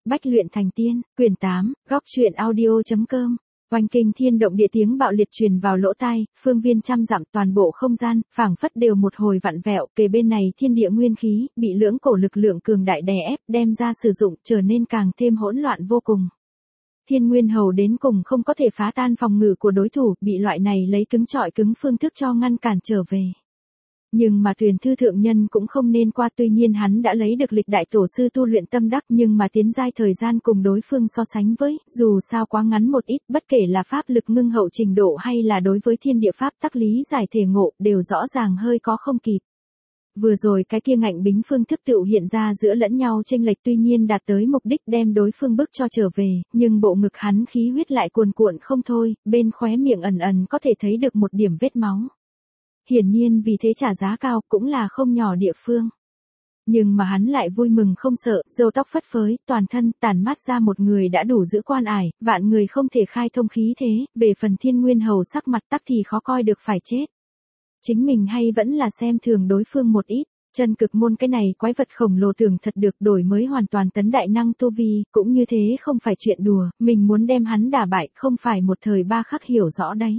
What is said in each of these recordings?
Bách luyện thành tiên, quyển 8, góc truyện audio.com. Oanh kinh thiên động địa tiếng bạo liệt truyền vào lỗ tai, phương viên trăm dặm toàn bộ không gian, phảng phất đều một hồi vặn vẹo, kề bên này thiên địa nguyên khí, bị lưỡng cổ lực lượng cường đại đè ép, đem ra sử dụng, trở nên càng thêm hỗn loạn vô cùng. Thiên Nguyên Hầu đến cùng không có thể phá tan phòng ngự của đối thủ, bị loại này lấy cứng trọi cứng phương thức cho ngăn cản trở về. Nhưng mà Tuyền Thư thượng nhân cũng không nên qua, tuy nhiên hắn đã lấy được lịch đại tổ sư tu luyện tâm đắc, nhưng mà tiến giai thời gian cùng đối phương so sánh với, dù sao quá ngắn một ít, bất kể là pháp lực ngưng hậu trình độ hay là đối với thiên địa pháp tắc lý giải thể ngộ, đều rõ ràng hơi có không kịp. Vừa rồi cái kia ngạnh bính phương thức tựu hiện ra giữa lẫn nhau chênh lệch, tuy nhiên đạt tới mục đích đem đối phương bức cho trở về, nhưng bộ ngực hắn khí huyết lại cuồn cuộn không thôi, bên khóe miệng ẩn ẩn có thể thấy được một điểm vết máu. Hiển nhiên vì thế trả giá cao cũng là không nhỏ địa phương. Nhưng mà hắn lại vui mừng không sợ, râu tóc phất phới, toàn thân tản mát ra một người đã đủ giữ quan ải, vạn người không thể khai thông khí thế, về phần Thiên Nguyên Hầu sắc mặt tắc thì khó coi được phải chết. Chính mình hay vẫn là xem thường đối phương một ít, chân cực môn cái này quái vật khổng lồ tưởng thật được đổi mới hoàn toàn tấn đại năng tu vi, cũng như thế không phải chuyện đùa, mình muốn đem hắn đả bại không phải một thời ba khắc hiểu rõ đấy.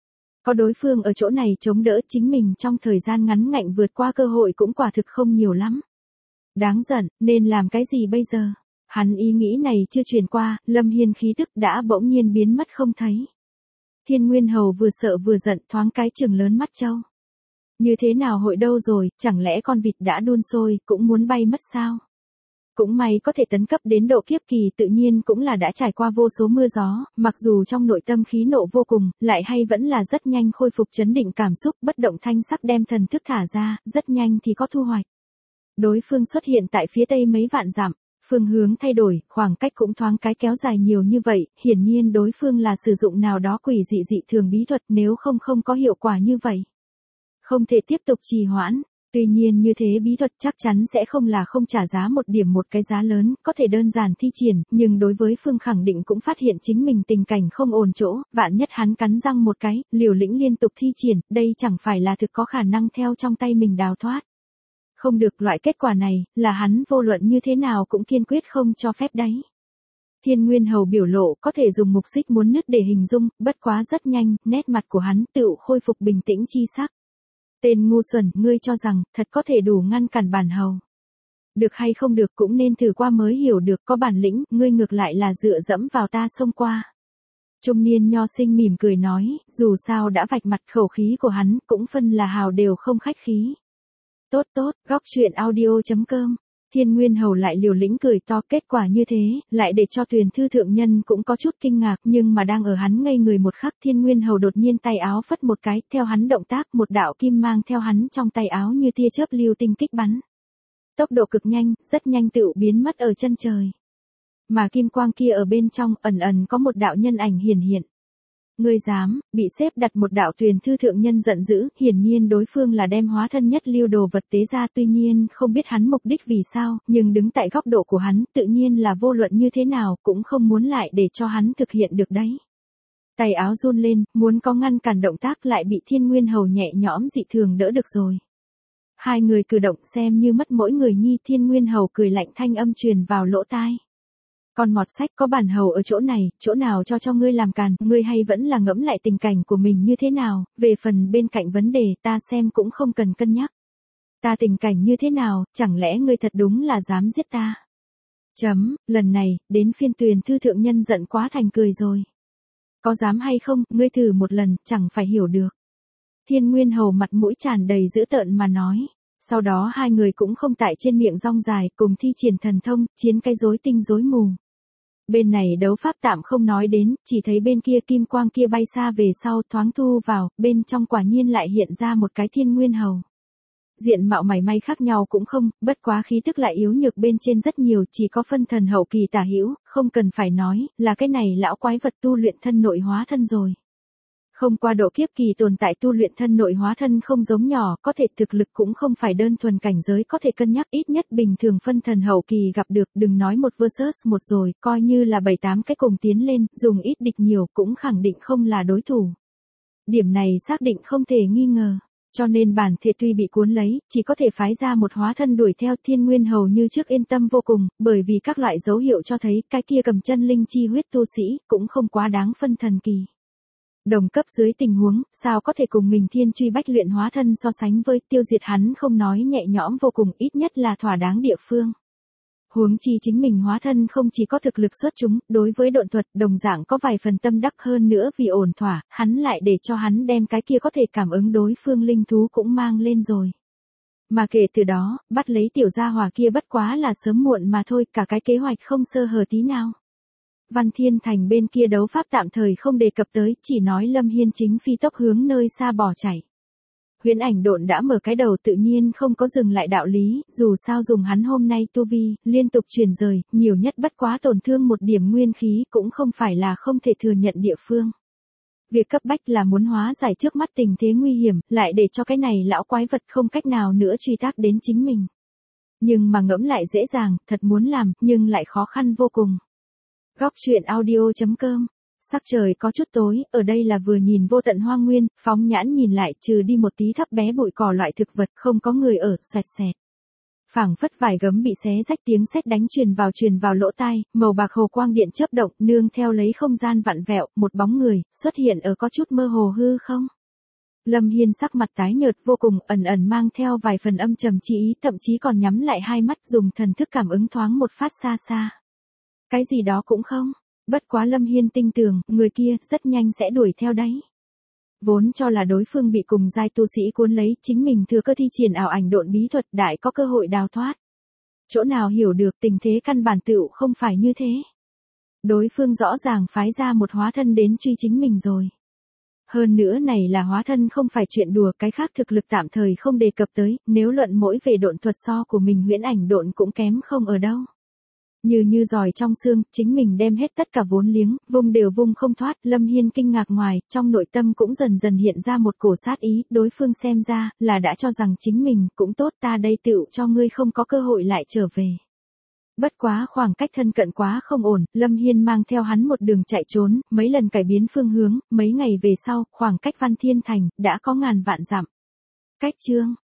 Có đối phương ở chỗ này chống đỡ, chính mình trong thời gian ngắn ngạnh vượt qua cơ hội cũng quả thực không nhiều lắm. Đáng giận, nên làm cái gì bây giờ? Hắn ý nghĩ này chưa truyền qua, Lâm Hiên khí tức đã bỗng nhiên biến mất không thấy. Thiên Nguyên Hầu vừa sợ vừa giận, thoáng cái trừng lớn mắt trâu. Như thế nào hội đâu rồi, chẳng lẽ con vịt đã đun sôi, cũng muốn bay mất sao? Cũng may có thể tấn cấp đến độ kiếp kỳ, tự nhiên cũng là đã trải qua vô số mưa gió, mặc dù trong nội tâm khí nộ vô cùng, lại hay vẫn là rất nhanh khôi phục chấn định cảm xúc, bất động thanh sắc đem thần thức thả ra, rất nhanh thì có thu hoạch. Đối phương xuất hiện tại phía tây mấy vạn dặm, phương hướng thay đổi, khoảng cách cũng thoáng cái kéo dài nhiều như vậy, hiển nhiên đối phương là sử dụng nào đó quỷ dị dị thường bí thuật, nếu không có hiệu quả như vậy. Không thể tiếp tục trì hoãn. Tuy nhiên như thế bí thuật chắc chắn sẽ không là không trả giá một điểm một cái giá lớn, có thể đơn giản thi triển, nhưng đối với phương khẳng định cũng phát hiện chính mình tình cảnh không ổn chỗ, vạn nhất hắn cắn răng một cái, liều lĩnh liên tục thi triển, đây chẳng phải là thực có khả năng theo trong tay mình đào thoát. Không được, loại kết quả này, là hắn vô luận như thế nào cũng kiên quyết không cho phép đấy. Thiên Nguyên Hầu biểu lộ có thể dùng mục xích muốn nứt để hình dung, bất quá rất nhanh, nét mặt của hắn tựu khôi phục bình tĩnh chi sắc. Tên ngu xuẩn, ngươi cho rằng, thật có thể đủ ngăn cản bản hầu. Được hay không được cũng nên thử qua mới hiểu được, có bản lĩnh, ngươi ngược lại là dựa dẫm vào ta xông qua. Trung niên nho sinh mỉm cười nói, dù sao đã vạch mặt, khẩu khí của hắn, cũng phân là hào đều không khách khí. Tốt tốt, góc truyện audio.com. Thiên Nguyên Hầu lại liều lĩnh cười to, kết quả như thế, lại để cho Tuyền Thư thượng nhân cũng có chút kinh ngạc, nhưng mà đang ở hắn ngây người một khắc, Thiên Nguyên Hầu đột nhiên tay áo phất một cái, theo hắn động tác, một đạo kim mang theo hắn trong tay áo như tia chớp lưu tinh kích bắn. Tốc độ cực nhanh, rất nhanh tựu biến mất ở chân trời. Mà kim quang kia ở bên trong, ẩn ẩn có một đạo nhân ảnh hiển hiện. Ngươi dám, bị xếp đặt một đạo. Tuyền Thư thượng nhân giận dữ, hiển nhiên đối phương là đem hóa thân nhất lưu đồ vật tế ra, tuy nhiên không biết hắn mục đích vì sao, nhưng đứng tại góc độ của hắn, tự nhiên là vô luận như thế nào, cũng không muốn lại để cho hắn thực hiện được đấy. Tay áo run lên, muốn có ngăn cản động tác, lại bị Thiên Nguyên Hầu nhẹ nhõm dị thường đỡ được rồi. Hai người cử động xem như mất mỗi người nhi. Thiên Nguyên Hầu cười lạnh, thanh âm truyền vào lỗ tai. Con mọt sách, có bản hầu ở chỗ này, chỗ nào cho ngươi làm càn, ngươi hay vẫn là ngẫm lại tình cảnh của mình như thế nào, về phần bên cạnh vấn đề ta xem cũng không cần cân nhắc. Ta tình cảnh như thế nào, chẳng lẽ ngươi thật đúng là dám giết ta? Lần này, đến phiên Tuyền Thư thượng nhân giận quá thành cười rồi. Có dám hay không, ngươi thử một lần, chẳng phải hiểu được. Thiên Nguyên Hầu mặt mũi tràn đầy dữ tợn mà nói. Sau đó hai người cũng không tại trên miệng rong dài, cùng thi triển thần thông, chiến cái rối tinh rối mù. Bên này đấu pháp tạm không nói đến, chỉ thấy bên kia kim quang kia bay xa về sau, thoáng thu vào, bên trong quả nhiên lại hiện ra một cái Thiên Nguyên Hầu. Diện mạo mảy may khác nhau cũng không, bất quá khí tức lại yếu nhược bên trên rất nhiều, chỉ có phân thần hậu kỳ tả hữu, không cần phải nói, là cái này lão quái vật tu luyện thân nội hóa thân rồi. Không qua độ kiếp kỳ tồn tại tu luyện thân nội hóa thân không giống nhỏ, có thể thực lực cũng không phải đơn thuần cảnh giới có thể cân nhắc, ít nhất bình thường phân thần hậu kỳ gặp được, đừng nói một versus một rồi, coi như là 7-8 cái cùng tiến lên, dùng ít địch nhiều cũng khẳng định không là đối thủ. Điểm này xác định không thể nghi ngờ. Cho nên bản thể tuy bị cuốn lấy, chỉ có thể phái ra một hóa thân đuổi theo. Thiên Nguyên hầu như trước yên tâm vô cùng, bởi vì các loại dấu hiệu cho thấy cái kia cầm chân linh chi huyết tu sĩ cũng không quá đáng phân thần kỳ. Đồng cấp dưới tình huống, sao có thể cùng mình thiên truy bách luyện hóa thân so sánh với, tiêu diệt hắn không nói nhẹ nhõm vô cùng, ít nhất là thỏa đáng địa phương. Huống chi chính mình hóa thân không chỉ có thực lực xuất chúng, đối với độn thuật đồng dạng có vài phần tâm đắc, hơn nữa vì ổn thỏa, hắn lại để cho hắn đem cái kia có thể cảm ứng đối phương linh thú cũng mang lên rồi. Mà kể từ đó, bắt lấy tiểu gia hỏa kia bất quá là sớm muộn mà thôi, cả cái kế hoạch không sơ hở tí nào. Văn Thiên Thành bên kia đấu pháp tạm thời không đề cập tới, chỉ nói Lâm Hiên chính phi tốc hướng nơi xa bỏ chạy. Huyễn ảnh độn đã mở cái đầu tự nhiên không có dừng lại đạo lý, dù sao dùng hắn hôm nay tu vi, liên tục chuyển rời, nhiều nhất bất quá tổn thương một điểm nguyên khí cũng không phải là không thể thừa nhận địa phương. Việc cấp bách là muốn hóa giải trước mắt tình thế nguy hiểm, lại để cho cái này lão quái vật không cách nào nữa truy tác đến chính mình. Nhưng mà ngẫm lại dễ dàng, thật muốn làm, nhưng lại khó khăn vô cùng. Góc truyện audio.com. Sắc trời có chút tối, ở đây là vừa nhìn vô tận hoang nguyên, phóng nhãn nhìn lại trừ đi một tí thấp bé bụi cỏ loại thực vật không có người ở, xoẹt xẹt. Phảng phất vài gấm bị xé rách, tiếng sét đánh truyền vào lỗ tai, màu bạc hồ quang điện chớp động, nương theo lấy không gian vặn vẹo, một bóng người xuất hiện ở có chút mơ hồ hư không. Lâm Hiên sắc mặt tái nhợt vô cùng, ẩn ẩn mang theo vài phần âm trầm chi ý, thậm chí còn nhắm lại hai mắt dùng thần thức cảm ứng thoáng một phát xa xa. Cái gì đó cũng không. Bất quá Lâm Hiên tin tưởng, người kia rất nhanh sẽ đuổi theo đấy. Vốn cho là đối phương bị cùng giai tu sĩ cuốn lấy, chính mình thừa cơ thi triển ảo ảnh độn bí thuật, đại có cơ hội đào thoát. Chỗ nào hiểu được tình thế căn bản tựu không phải như thế. Đối phương rõ ràng phái ra một hóa thân đến truy chính mình rồi. Hơn nữa này là hóa thân không phải chuyện đùa, cái khác thực lực tạm thời không đề cập tới, nếu luận mỗi về độn thuật so của mình huyễn ảnh độn cũng kém không ở đâu. Như giỏi trong xương, chính mình đem hết tất cả vốn liếng, vung đều vung không thoát. Lâm Hiên kinh ngạc ngoài, trong nội tâm cũng dần dần hiện ra một cổ sát ý, đối phương xem ra, là đã cho rằng chính mình, cũng tốt, ta đây tựu cho ngươi không có cơ hội lại trở về. Bất quá khoảng cách thân cận quá không ổn, Lâm Hiên mang theo hắn một đường chạy trốn, mấy lần cải biến phương hướng, mấy ngày về sau, khoảng cách Văn Thiên Thành, đã có ngàn vạn dặm. Cách chương.